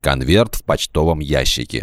конверт в почтовом ящике.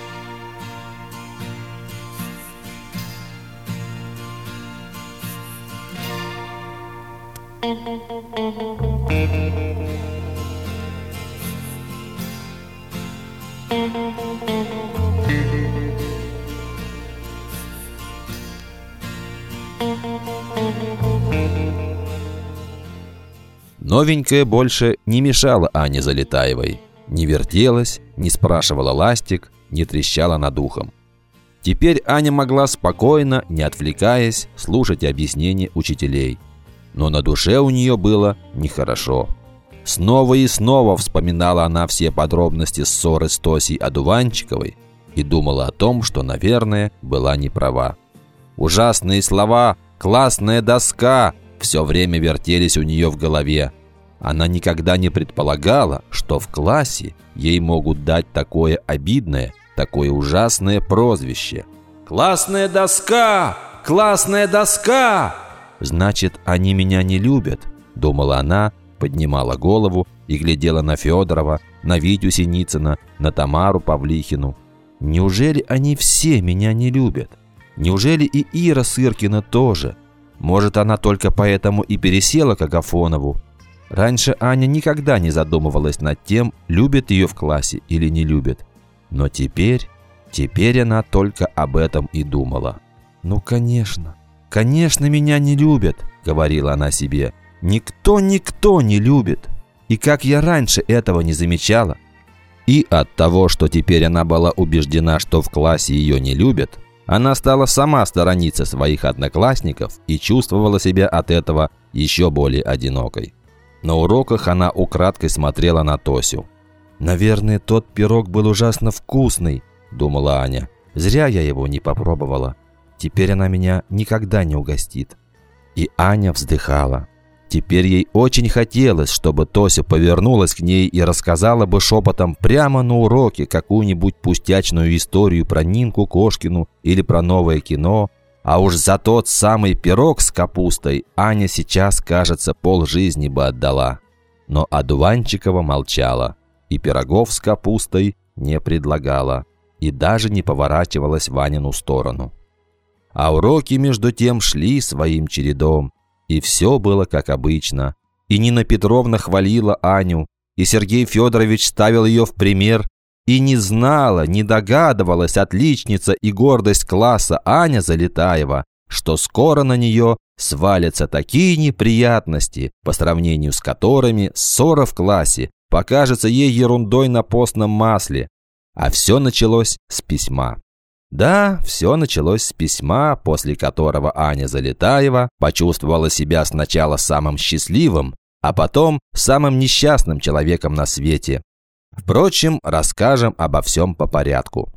Новенькая больше не мешала Ане Залетаевой. Не вертелась, не спрашивала ластик, не трещала над ухом. Теперь Аня могла спокойно, не отвлекаясь, слушать объяснения учителей. Но на душе у нее было нехорошо. Снова и снова вспоминала она все подробности ссоры с Тосей Одуванчиковой и думала о том, что, наверное, была не права. Ужасные слова «классная доска» все время вертелись у нее в голове. Она никогда не предполагала, что в классе ей могут дать такое обидное, такое ужасное прозвище. «Классная доска! Классная доска!» «Значит, они меня не любят», – думала она, поднимала голову и глядела на Федорова, на Витю Синицына, на Тамару Павлихину. «Неужели они все меня не любят? Неужели и Ира Сыркина тоже? Может, она только поэтому и пересела к Агафонову?» Раньше Аня никогда не задумывалась над тем, любят ее в классе или не любят. Но теперь она только об этом и думала. «Ну, конечно меня не любят», — говорила она себе. «Никто не любит. И как я раньше этого не замечала». И от того, что теперь она была убеждена, что в классе ее не любят, она стала сама сторониться своих одноклассников и чувствовала себя от этого еще более одинокой. На уроках она украдкой смотрела на Тосю. «Наверное, тот пирог был ужасно вкусный», – думала Аня. «Зря я его не попробовала. Теперь она меня никогда не угостит». И Аня вздыхала. Теперь ей очень хотелось, чтобы Тося повернулась к ней и рассказала бы шепотом прямо на уроке какую-нибудь пустячную историю про Нинку Кошкину или про новое кино. А уж за тот самый пирог с капустой Аня сейчас, кажется, полжизни бы отдала. Но Одуванчикова молчала, и пирогов с капустой не предлагала, и даже не поворачивалась в Анину сторону. А уроки, между тем, шли своим чередом, и все было как обычно. И Нина Петровна хвалила Аню, и Сергей Федорович ставил ее в пример. И не знала, не догадывалась отличница и гордость класса Аня Залетаева, что скоро на нее свалятся такие неприятности, по сравнению с которыми ссора в классе покажется ей ерундой на постном масле. А все началось с письма. Да, все началось с письма, после которого Аня Залетаева почувствовала себя сначала самым счастливым, а потом самым несчастным человеком на свете. Впрочем, расскажем обо всем по порядку.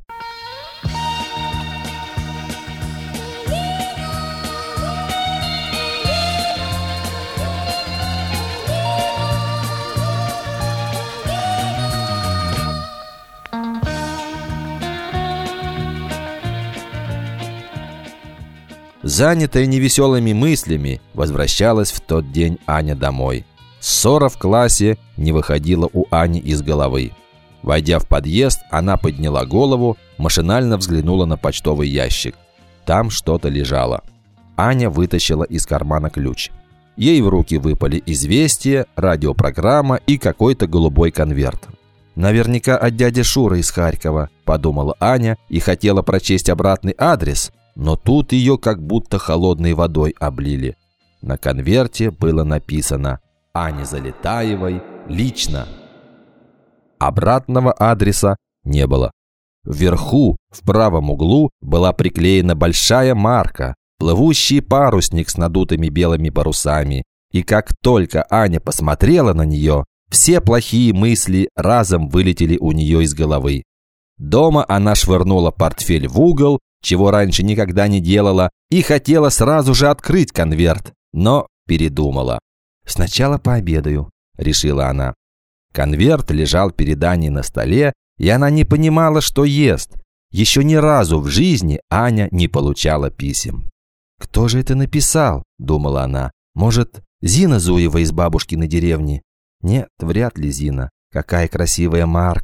Занятая невеселыми мыслями, возвращалась в тот день Аня домой. Ссора в классе не выходила у Ани из головы. Войдя в подъезд, она подняла голову, машинально взглянула на почтовый ящик. Там что-то лежало. Аня вытащила из кармана ключ. Ей в руки выпали известия, радиопрограмма и какой-то голубой конверт. «Наверняка от дяди Шуры из Харькова», – подумала Аня и хотела прочесть обратный адрес, но тут ее как будто холодной водой облили. На конверте было написано «Ане Залетаевой лично». Обратного адреса не было. Вверху, в правом углу, была приклеена большая марка, плывущий парусник с надутыми белыми парусами. И как только Аня посмотрела на нее, все плохие мысли разом вылетели у нее из головы. Дома она швырнула портфель в угол, чего раньше никогда не делала, и хотела сразу же открыть конверт, но передумала. «Сначала пообедаю», – решила она. Конверт лежал перед Аней на столе, и она не понимала, что ест. Еще ни разу в жизни Аня не получала писем. «Кто же это написал?» – думала она. «Может, Зина Зуева из бабушкиной деревни?» Нет, вряд ли Зина. Какая красивая марка.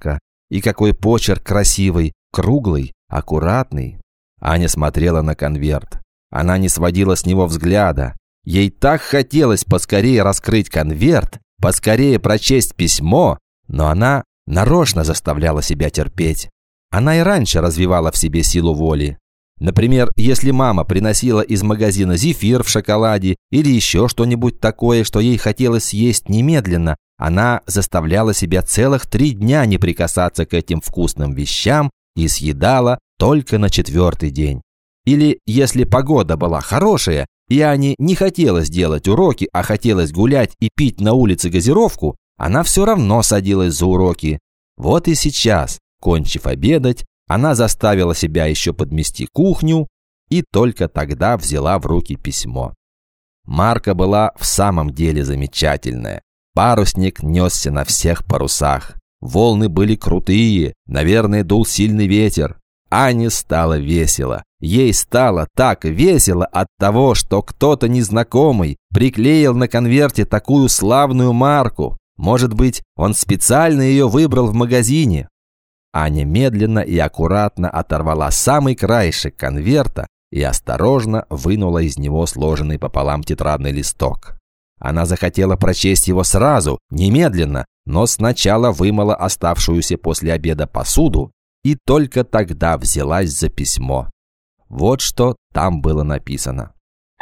И какой почерк красивый, круглый, аккуратный. Аня смотрела на конверт. Она не сводила с него взгляда. Ей так хотелось поскорее раскрыть конверт, поскорее прочесть письмо, но она нарочно заставляла себя терпеть. Она и раньше развивала в себе силу воли. Например, если мама приносила из магазина зефир в шоколаде или еще что-нибудь такое, что ей хотелось съесть немедленно, она заставляла себя целых 3 дня не прикасаться к этим вкусным вещам и съедала только на 4-й день. Или если погода была хорошая, и Ане не хотелось делать уроки, а хотелось гулять и пить на улице газировку, она все равно садилась за уроки. Вот и сейчас, кончив обедать, она заставила себя еще подмести кухню и только тогда взяла в руки письмо. Марка была в самом деле замечательная. Парусник несся на всех парусах. Волны были крутые, наверное, дул сильный ветер. Ане стало весело. Ей стало так весело от того, что кто-то незнакомый приклеил на конверте такую славную марку. Может быть, он специально ее выбрал в магазине. Аня медленно и аккуратно оторвала самый краешек конверта и осторожно вынула из него сложенный пополам тетрадный листок. Она захотела прочесть его сразу, немедленно, но сначала вымыла оставшуюся после обеда посуду и только тогда взялась за письмо. Вот что там было написано.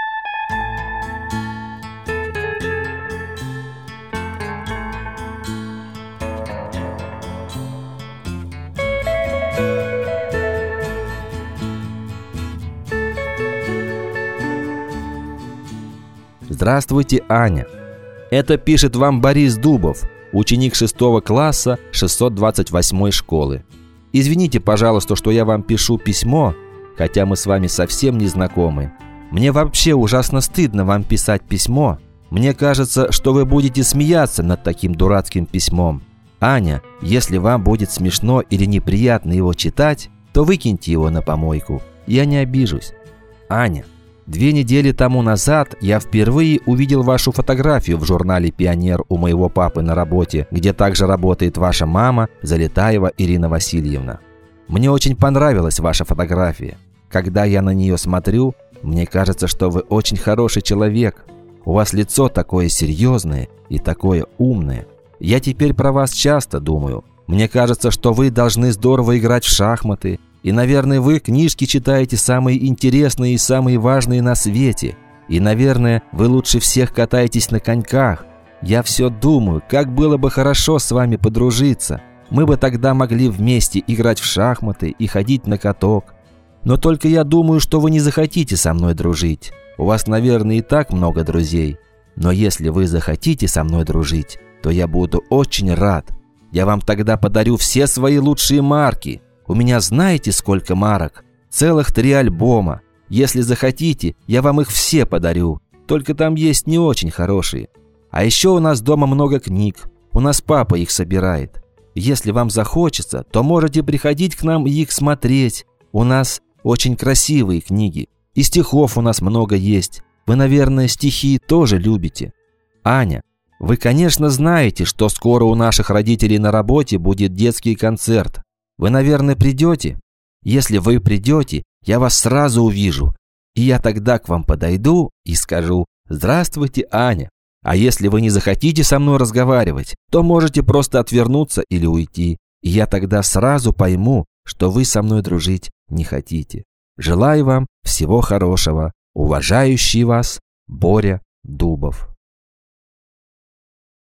Здравствуйте, Аня. Это пишет вам Борис Дубов, ученик 6 класса 628 школы. Извините, пожалуйста, что я вам пишу письмо, хотя мы с вами совсем не знакомы. Мне вообще ужасно стыдно вам писать письмо. Мне кажется, что вы будете смеяться над таким дурацким письмом. Аня, если вам будет смешно или неприятно его читать, то выкиньте его на помойку. Я не обижусь. Аня, 2 недели тому назад я впервые увидел вашу фотографию в журнале «Пионер» у моего папы на работе, где также работает ваша мама, Залетаева Ирина Васильевна. Мне очень понравилась ваша фотография. Когда я на нее смотрю, мне кажется, что вы очень хороший человек. У вас лицо такое серьезное и такое умное. Я теперь про вас часто думаю. Мне кажется, что вы должны здорово играть в шахматы. И, наверное, вы книжки читаете самые интересные и самые важные на свете. И, наверное, вы лучше всех катаетесь на коньках. Я все думаю, как было бы хорошо с вами подружиться. Мы бы тогда могли вместе играть в шахматы и ходить на каток. Но только я думаю, что вы не захотите со мной дружить. У вас, наверное, и так много друзей. Но если вы захотите со мной дружить, то я буду очень рад. Я вам тогда подарю все свои лучшие марки. У меня знаете, сколько марок? Целых 3 альбома. Если захотите, я вам их все подарю. Только там есть не очень хорошие. А еще у нас дома много книг. У нас папа их собирает. Если вам захочется, то можете приходить к нам и их смотреть. У нас очень красивые книги. И стихов у нас много есть. Вы, наверное, стихи тоже любите. Аня, вы, конечно, знаете, что скоро у наших родителей на работе будет детский концерт. Вы, наверное, придете? Если вы придете, я вас сразу увижу. И я тогда к вам подойду и скажу: «Здравствуйте, Аня». А если вы не захотите со мной разговаривать, то можете просто отвернуться или уйти. И я тогда сразу пойму, что вы со мной дружить не хотите. Желаю вам всего хорошего. Уважающий вас Боря Дубов.